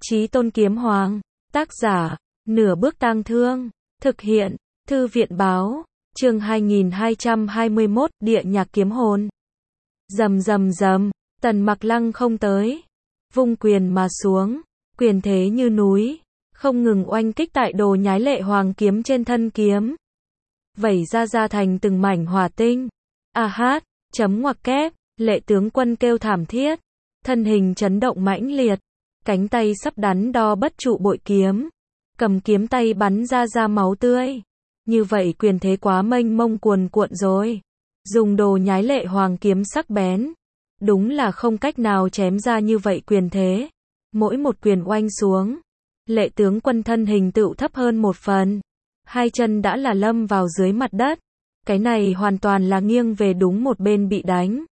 Chí Tôn Kiếm Hoàng, tác giả, Nửa Bước Tang Thương, thực hiện, Thư viện báo, chương 2221, Địa Nhạc Kiếm Hồn. Rầm rầm rầm, Tần Mặc lăng không tới, vung quyền mà xuống, quyền thế như núi, không ngừng oanh kích tại đồ nhái lệ hoàng kiếm trên thân kiếm. Vẩy ra thành từng mảnh hỏa tinh. A hát, chấm ngoặc kép, lệ tướng quân kêu thảm thiết, thân hình chấn động mãnh liệt, cánh tay sắp đắn đo bất trụ bội kiếm, cầm kiếm tay bắn ra máu tươi. Như vậy quyền thế quá mênh mông cuồn cuộn rồi. Dùng đồ nhái lệ hoàng kiếm sắc bén, đúng là không cách nào chém ra như vậy quyền thế. Mỗi một quyền oanh xuống, lệ tướng quân thân hình tựu thấp hơn một phần, hai chân đã là lâm vào dưới mặt đất. Cái này hoàn toàn là nghiêng về đúng một bên bị đánh.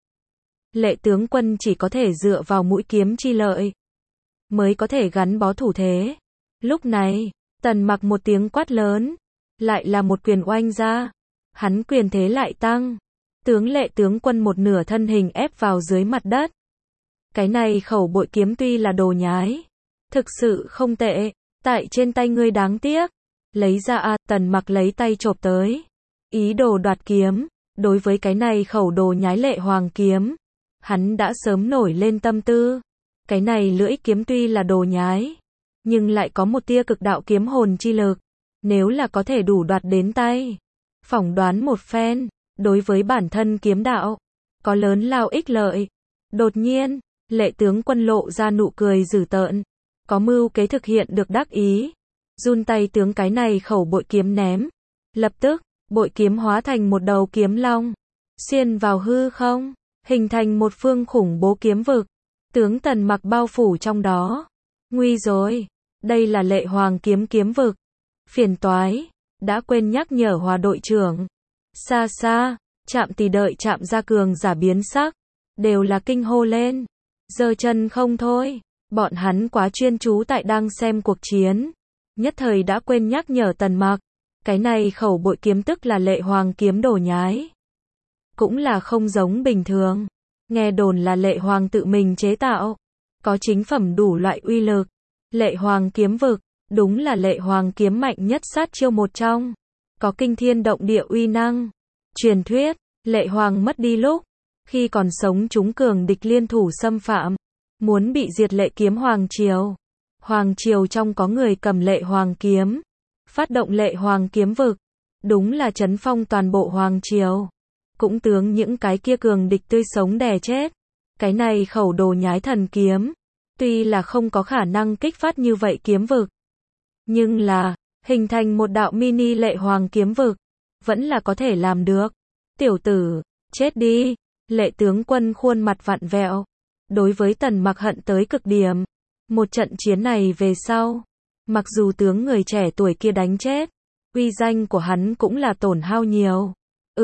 Lệ tướng quân chỉ có thể dựa vào mũi kiếm chi lợi, mới có thể gắn bó thủ thế. Lúc này, Tần Mặc một tiếng quát lớn, lại là một quyền oanh ra. Hắn quyền thế lại tăng, tướng lệ tướng quân một nửa thân hình ép vào dưới mặt đất. Cái này khẩu bội kiếm tuy là đồ nhái, thực sự không tệ, tại trên tay ngươi đáng tiếc. Lấy ra Tần Mặc lấy tay chộp tới, ý đồ đoạt kiếm. Đối với cái này khẩu đồ nhái lệ hoàng kiếm, hắn đã sớm nổi lên tâm tư. Cái này lưỡi kiếm tuy là đồ nhái, nhưng lại có một tia cực đạo kiếm hồn chi lực. Nếu là có thể đủ đoạt đến tay, phỏng đoán một phen, đối với bản thân kiếm đạo, có lớn lao ích lợi. Đột nhiên, lệ tướng quân lộ ra nụ cười dữ tợn, có mưu kế thực hiện được đắc ý. Run tay tướng cái này khẩu bội kiếm ném. Lập tức, bội kiếm hóa thành một đầu kiếm long, xuyên vào hư không, hình thành một phương khủng bố kiếm vực. Tướng Tần Mặc bao phủ trong đó. Nguy rồi, đây là lệ hoàng kiếm kiếm vực. Phiền toái, đã quên nhắc nhở Hòa đội trưởng. Xa xa, Trạm Tỳ đợi Trạm Gia cường giả biến sắc, đều là kinh hô lên, giơ chân không thôi. Bọn hắn quá chuyên chú tại đang xem cuộc chiến, nhất thời đã quên nhắc nhở Tần Mặc. Cái này khẩu bội kiếm tức là lệ hoàng kiếm đồ nhái, cũng là không giống bình thường. Nghe đồn là lệ hoàng tự mình chế tạo, có chính phẩm đủ loại uy lực. Lệ hoàng kiếm vực, đúng là lệ hoàng kiếm mạnh nhất sát chiêu một trong, có kinh thiên động địa uy năng. Truyền thuyết, lệ hoàng mất đi lúc, khi còn sống chúng cường địch liên thủ xâm phạm, muốn bị diệt lệ kiếm hoàng triều. Hoàng triều trong có người cầm lệ hoàng kiếm, phát động lệ hoàng kiếm vực, đúng là chấn phong toàn bộ hoàng triều. Cũng tướng những cái kia cường địch tươi sống đè chết. Cái này khẩu đồ nhái thần kiếm, tuy là không có khả năng kích phát như vậy kiếm vực, nhưng là, hình thành một đạo mini lệ hoàng kiếm vực, vẫn là có thể làm được. Tiểu tử, chết đi. Lệ tướng quân khuôn mặt vặn vẹo, đối với Tần Mặc hận tới cực điểm. Một trận chiến này về sau, mặc dù tướng người trẻ tuổi kia đánh chết, uy danh của hắn cũng là tổn hao nhiều.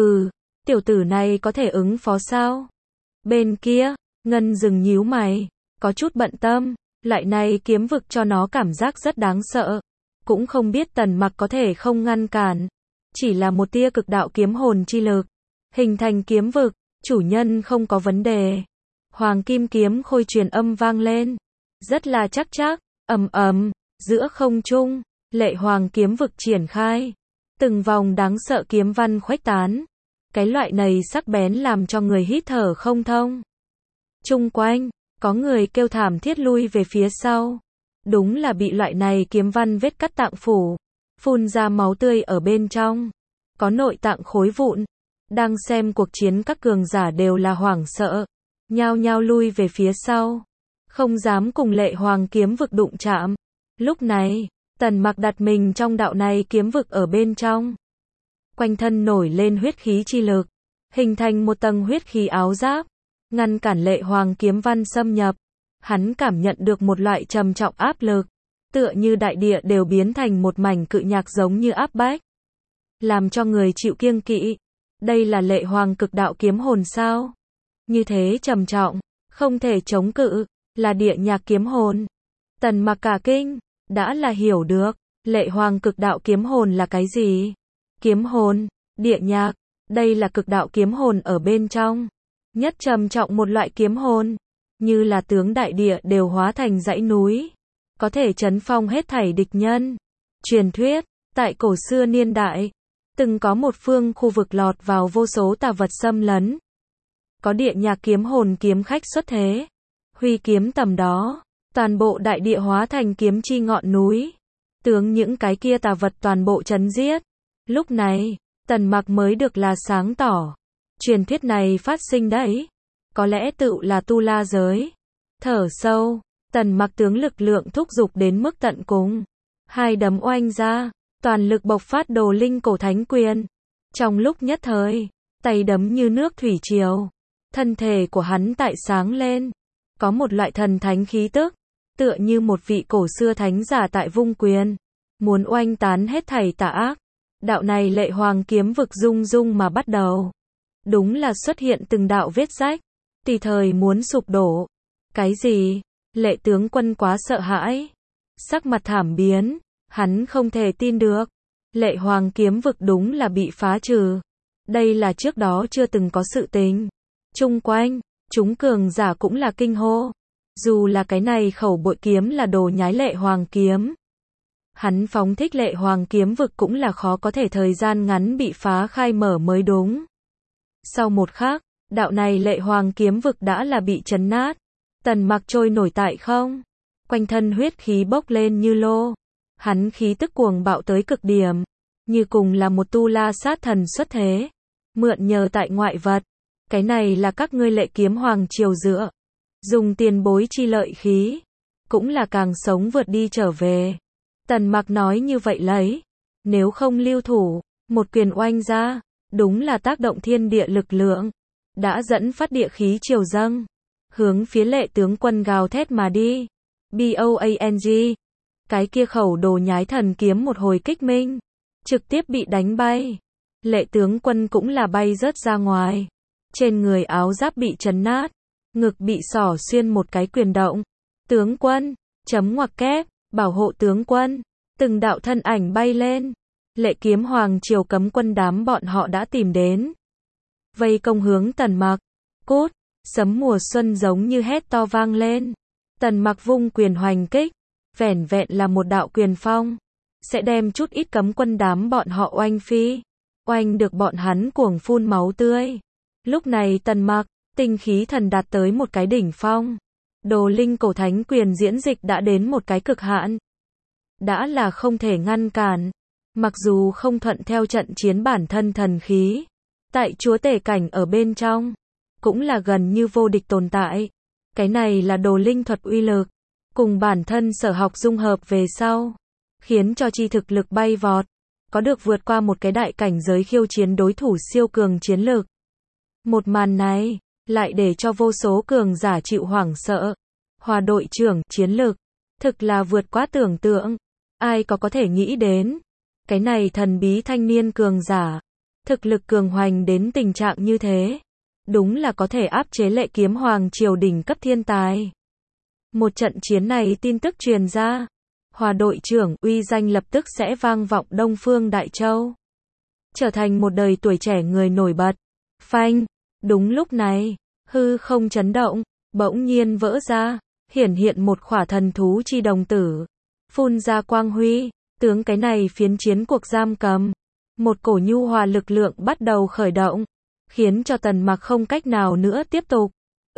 Tiểu tử này có thể ứng phó sao? Bên kia, Ngân Dừng nhíu mày, có chút bận tâm, lại này kiếm vực cho nó cảm giác rất đáng sợ. Cũng không biết Tần Mặc có thể không ngăn cản. Chỉ là một tia cực đạo kiếm hồn chi lực, hình thành kiếm vực, chủ nhân không có vấn đề. Hoàng kim kiếm khôi truyền âm vang lên, rất là chắc, ầm, giữa không trung, lệ hoàng kiếm vực triển khai. Từng vòng đáng sợ kiếm văn khuếch tán. Cái loại này sắc bén làm cho người hít thở không thông. Chung quanh, có người kêu thảm thiết lui về phía sau. Đúng là bị loại này kiếm văn vết cắt tạng phủ, phun ra máu tươi ở bên trong, có nội tạng khối vụn. Đang xem cuộc chiến các cường giả đều là hoảng sợ, nhao nhao lui về phía sau, không dám cùng lệ hoàng kiếm vực đụng chạm. Lúc này, Tần Mặc đặt mình trong đạo này kiếm vực ở bên trong, quanh thân nổi lên huyết khí chi lực, hình thành một tầng huyết khí áo giáp, ngăn cản lệ hoàng kiếm văn xâm nhập. Hắn cảm nhận được một loại trầm trọng áp lực, tựa như đại địa đều biến thành một mảnh cự nhạc giống như áp bách, làm cho người chịu kiêng kỵ. Đây là lệ hoàng cực đạo kiếm hồn sao? Như thế trầm trọng, không thể chống cự, là địa nhạc kiếm hồn. Tần Mặc cả kinh, đã là hiểu được, lệ hoàng cực đạo kiếm hồn là cái gì? Kiếm hồn, địa nhạc, đây là cực đạo kiếm hồn ở bên trong, nhất trầm trọng một loại kiếm hồn, như là tướng đại địa đều hóa thành dãy núi, có thể trấn phong hết thảy địch nhân. Truyền thuyết, tại cổ xưa niên đại, từng có một phương khu vực lọt vào vô số tà vật xâm lấn. Có địa nhạc kiếm hồn kiếm khách xuất thế, huy kiếm tầm đó, toàn bộ đại địa hóa thành kiếm chi ngọn núi, tướng những cái kia tà vật toàn bộ trấn giết. Lúc này, Tần Mặc mới được là sáng tỏ. Truyền thuyết này phát sinh đấy, có lẽ tựu là tu la giới. Thở sâu, Tần Mặc tướng lực lượng thúc giục đến mức tận cùng. Hai đấm oanh ra, toàn lực bộc phát Đồ Linh Cổ Thánh Quyền. Trong lúc nhất thời, tay đấm như nước thủy triều. Thân thể của hắn tại sáng lên, có một loại thần thánh khí tức, tựa như một vị cổ xưa thánh giả tại vung quyền, muốn oanh tán hết thảy tà ác. Đạo này lệ hoàng kiếm vực rung rung mà bắt đầu. Đúng là xuất hiện từng đạo vết rách, tùy thời muốn sụp đổ. Cái gì? Lệ tướng quân quá sợ hãi. Sắc mặt thảm biến, hắn không thể tin được. Lệ hoàng kiếm vực đúng là bị phá trừ. Đây là trước đó chưa từng có sự tình. Chung quanh, chúng cường giả cũng là kinh hô. Dù là cái này khẩu bội kiếm là đồ nhái lệ hoàng kiếm. Hắn phóng thích lệ hoàng kiếm vực cũng là khó có thể thời gian ngắn bị phá khai mở mới đúng. Sau một khắc, đạo này lệ hoàng kiếm vực đã là bị chấn nát. Tần Mặc trôi nổi tại không. Quanh thân huyết khí bốc lên như lô. Hắn khí tức cuồng bạo tới cực điểm. Như cùng là một tu la sát thần xuất thế. Mượn nhờ tại ngoại vật. Cái này là các ngươi lệ kiếm hoàng triều dựa. Dùng tiền bối chi lợi khí. Cũng là càng sống vượt đi trở về. Tần Mặc nói như vậy lấy. Nếu không lưu thủ, một quyền oanh ra. Đúng là tác động thiên địa lực lượng. Đã dẫn phát địa khí triều dâng. Hướng phía lệ tướng quân gào thét mà đi. BOANG. Cái kia khẩu đồ nhái thần kiếm một hồi kích minh. Trực tiếp bị đánh bay. Lệ tướng quân cũng là bay rớt ra ngoài. Trên người áo giáp bị chấn nát. Ngực bị xỏ xuyên một cái quyền động. Tướng quân, chấm ngoặc kép, bảo hộ tướng quân. Từng đạo thân ảnh bay lên. Lệ kiếm hoàng triều cấm quân đám bọn họ đã tìm đến. Vây công hướng Tần Mặc. Cút, sấm mùa xuân giống như hét to vang lên. Tần Mặc vung quyền hoành kích. Vẻn vẹn là một đạo quyền phong. Sẽ đem chút ít cấm quân đám bọn họ oanh phi. Oanh được bọn hắn cuồng phun máu tươi. Lúc này Tần Mặc, tinh khí thần đạt tới một cái đỉnh phong. Đồ Linh Cổ Thánh Quyền diễn dịch đã đến một cái cực hạn. Đã là không thể ngăn cản. Mặc dù không thuận theo trận chiến bản thân thần khí. Tại chúa tể cảnh ở bên trong. Cũng là gần như vô địch tồn tại. Cái này là đồ linh thuật uy lực. Cùng bản thân sở học dung hợp về sau. Khiến cho chi thực lực bay vọt. Có được vượt qua một cái đại cảnh giới khiêu chiến đối thủ siêu cường chiến lực. Một màn này, lại để cho vô số cường giả chịu hoảng sợ. Hòa đội trưởng, chiến lực. Thực là vượt quá tưởng tượng. Ai có thể nghĩ đến. Cái này thần bí thanh niên cường giả. Thực lực cường hoành đến tình trạng như thế. Đúng là có thể áp chế lệ kiếm hoàng triều đỉnh cấp thiên tài. Một trận chiến này tin tức truyền ra. Hòa đội trưởng uy danh lập tức sẽ vang vọng Đông Phương Đại Châu. Trở thành một đời tuổi trẻ người nổi bật. Phanh. Đúng lúc này, hư không chấn động, bỗng nhiên vỡ ra, hiển hiện một khỏa thần thú chi đồng tử. Phun ra quang huy, tướng cái này phiến chiến cuộc giam cầm. Một cổ nhu hòa lực lượng bắt đầu khởi động, khiến cho Tần Mặc không cách nào nữa tiếp tục.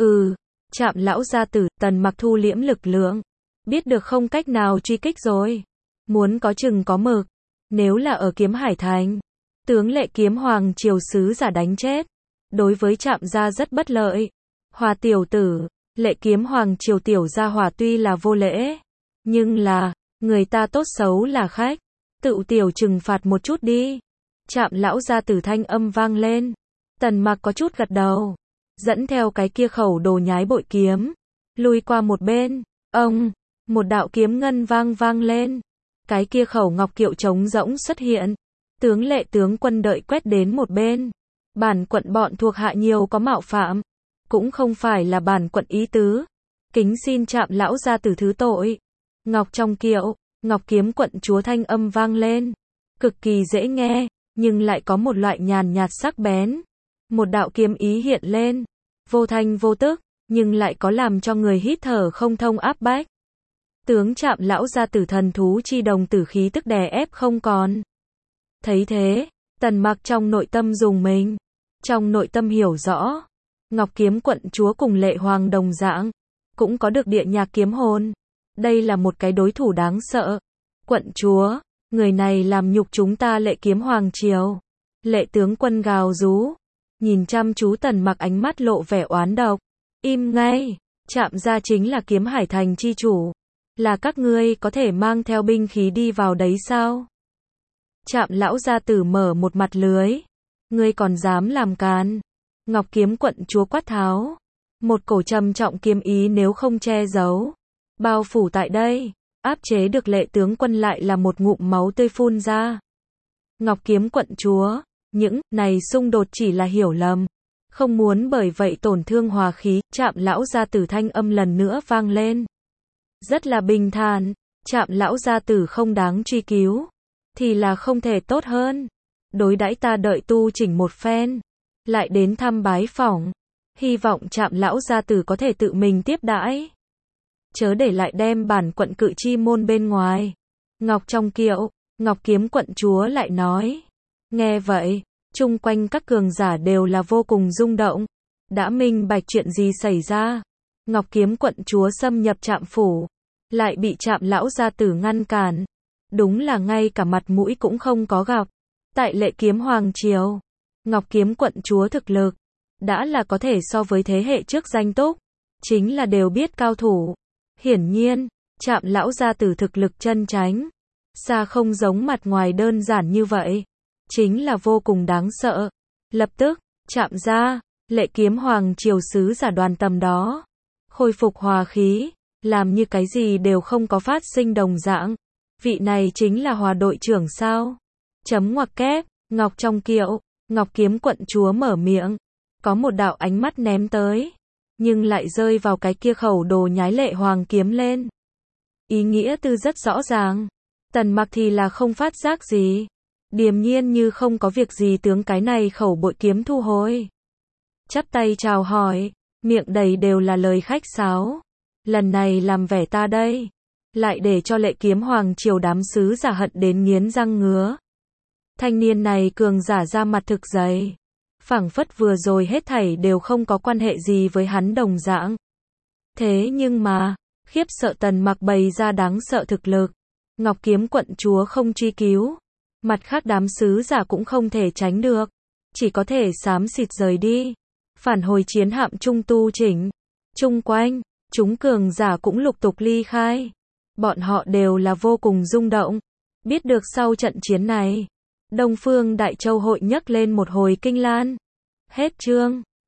Chạm lão gia tử, Tần Mặc thu liễm lực lượng. Biết được không cách nào truy kích rồi. Muốn có chừng có mực. Nếu là ở Kiếm Hải Thành, tướng lệ kiếm hoàng triều sứ giả đánh chết. Đối với Trạm gia rất bất lợi. Hòa tiểu tử, lệ kiếm hoàng triều tiểu gia hòa tuy là vô lễ. Nhưng là, người ta tốt xấu là khách. Tự tiểu trừng phạt một chút đi. Trạm lão gia tử thanh âm vang lên. Tần Mặc có chút gật đầu. Dẫn theo cái kia khẩu đồ nhái bội kiếm. Lùi qua một bên. Ông, một đạo kiếm ngân vang lên. Cái kia khẩu ngọc kiệu trống rỗng xuất hiện. Tướng lệ tướng quân đợi quét đến một bên. Bản quận bọn thuộc hạ nhiều có mạo phạm. Cũng không phải là bản quận ý tứ. Kính xin Trạm lão gia tử thứ tội. Ngọc trong kiệu, ngọc kiếm quận chúa thanh âm vang lên. Cực kỳ dễ nghe, nhưng lại có một loại nhàn nhạt sắc bén. Một đạo kiếm ý hiện lên. Vô thanh vô tức, nhưng lại có làm cho người hít thở không thông áp bách. Tướng Trạm lão gia tử thần thú chi đồng tử khí tức đè ép không còn. Thấy thế, Tần Mặc trong nội tâm rùng mình. Trong nội tâm hiểu rõ, Ngọc Kiếm quận chúa cùng Lệ Hoàng đồng dạng, cũng có được địa nhạc kiếm hồn. Đây là một cái đối thủ đáng sợ. Quận chúa, người này làm nhục chúng ta Lệ Kiếm Hoàng triều. Lệ tướng quân gào rú, nhìn chăm chú Tần Mặc ánh mắt lộ vẻ oán độc. Im ngay, Trạm gia chính là Kiếm Hải thành chi chủ. Là các ngươi có thể mang theo binh khí đi vào đấy sao? Trạm lão gia tử mở một mặt lưới. Ngươi còn dám làm càn? Ngọc Kiếm quận chúa quát tháo. Một cổ trầm trọng kiếm ý nếu không che giấu, bao phủ tại đây, áp chế được Lệ tướng quân lại là một ngụm máu tươi phun ra. Ngọc Kiếm quận chúa, những này xung đột chỉ là hiểu lầm, không muốn bởi vậy tổn thương hòa khí. Trạm lão gia tử thanh âm lần nữa vang lên. Rất là bình thản, Trạm lão gia tử không đáng truy cứu, thì là không thể tốt hơn. Đối đãi ta đợi tu chỉnh một phen, lại đến thăm bái phỏng, hy vọng Trạm lão gia tử có thể tự mình tiếp đãi, chớ để lại đem bản quận cự chi môn bên ngoài. Ngọc trong kiệu, Ngọc Kiếm quận chúa lại nói. Nghe vậy, chung quanh các cường giả đều là vô cùng rung động. Đã minh bạch chuyện gì xảy ra. Ngọc Kiếm quận chúa xâm nhập Trạm phủ, lại bị Trạm lão gia tử ngăn cản. Đúng là ngay cả mặt mũi cũng không có gặp. Tại Lệ Kiếm Hoàng triều, Ngọc Kiếm quận chúa thực lực đã là có thể so với thế hệ trước danh túc, chính là đều biết cao thủ. Hiển nhiên, Trạm lão gia tử thực lực chân chánh, xa không giống mặt ngoài đơn giản như vậy, chính là vô cùng đáng sợ. Lập tức, Trạm gia, Lệ Kiếm Hoàng triều sứ giả đoàn tầm đó, khôi phục hòa khí, làm như cái gì đều không có phát sinh đồng dạng. Vị này chính là Hòa đội trưởng sao? Chấm ngoặc kép, Ngọc trong kiệu, Ngọc Kiếm quận chúa mở miệng, có một đạo ánh mắt ném tới, nhưng lại rơi vào cái kia khẩu đồ nhái Lệ Hoàng kiếm lên. Ý nghĩa tư rất rõ ràng. Tần Mặc thì là không phát giác gì, điềm nhiên như không có việc gì tướng cái này khẩu bội kiếm thu hồi. Chắp tay chào hỏi, miệng đầy đều là lời khách sáo. Lần này làm vẻ ta đây, lại để cho Lệ Kiếm Hoàng triều đám sứ giả hận đến nghiến răng ngứa. Thanh niên này cường giả ra mặt thực dày, phảng phất vừa rồi hết thảy đều không có quan hệ gì với hắn đồng dạng. Thế nhưng mà, khiếp sợ Tần Mặc bày ra đáng sợ thực lực. Ngọc Kiếm quận chúa không truy cứu, mặt khác đám sứ giả cũng không thể tránh được, chỉ có thể xám xịt rời đi, phản hồi chiến hạm trung tu chỉnh. Chung quanh, chúng cường giả cũng lục tục ly khai. Bọn họ đều là vô cùng rung động. Biết được sau trận chiến này, Đông Phương Đại Châu hội nhấc lên một hồi kinh lan. Hết chương.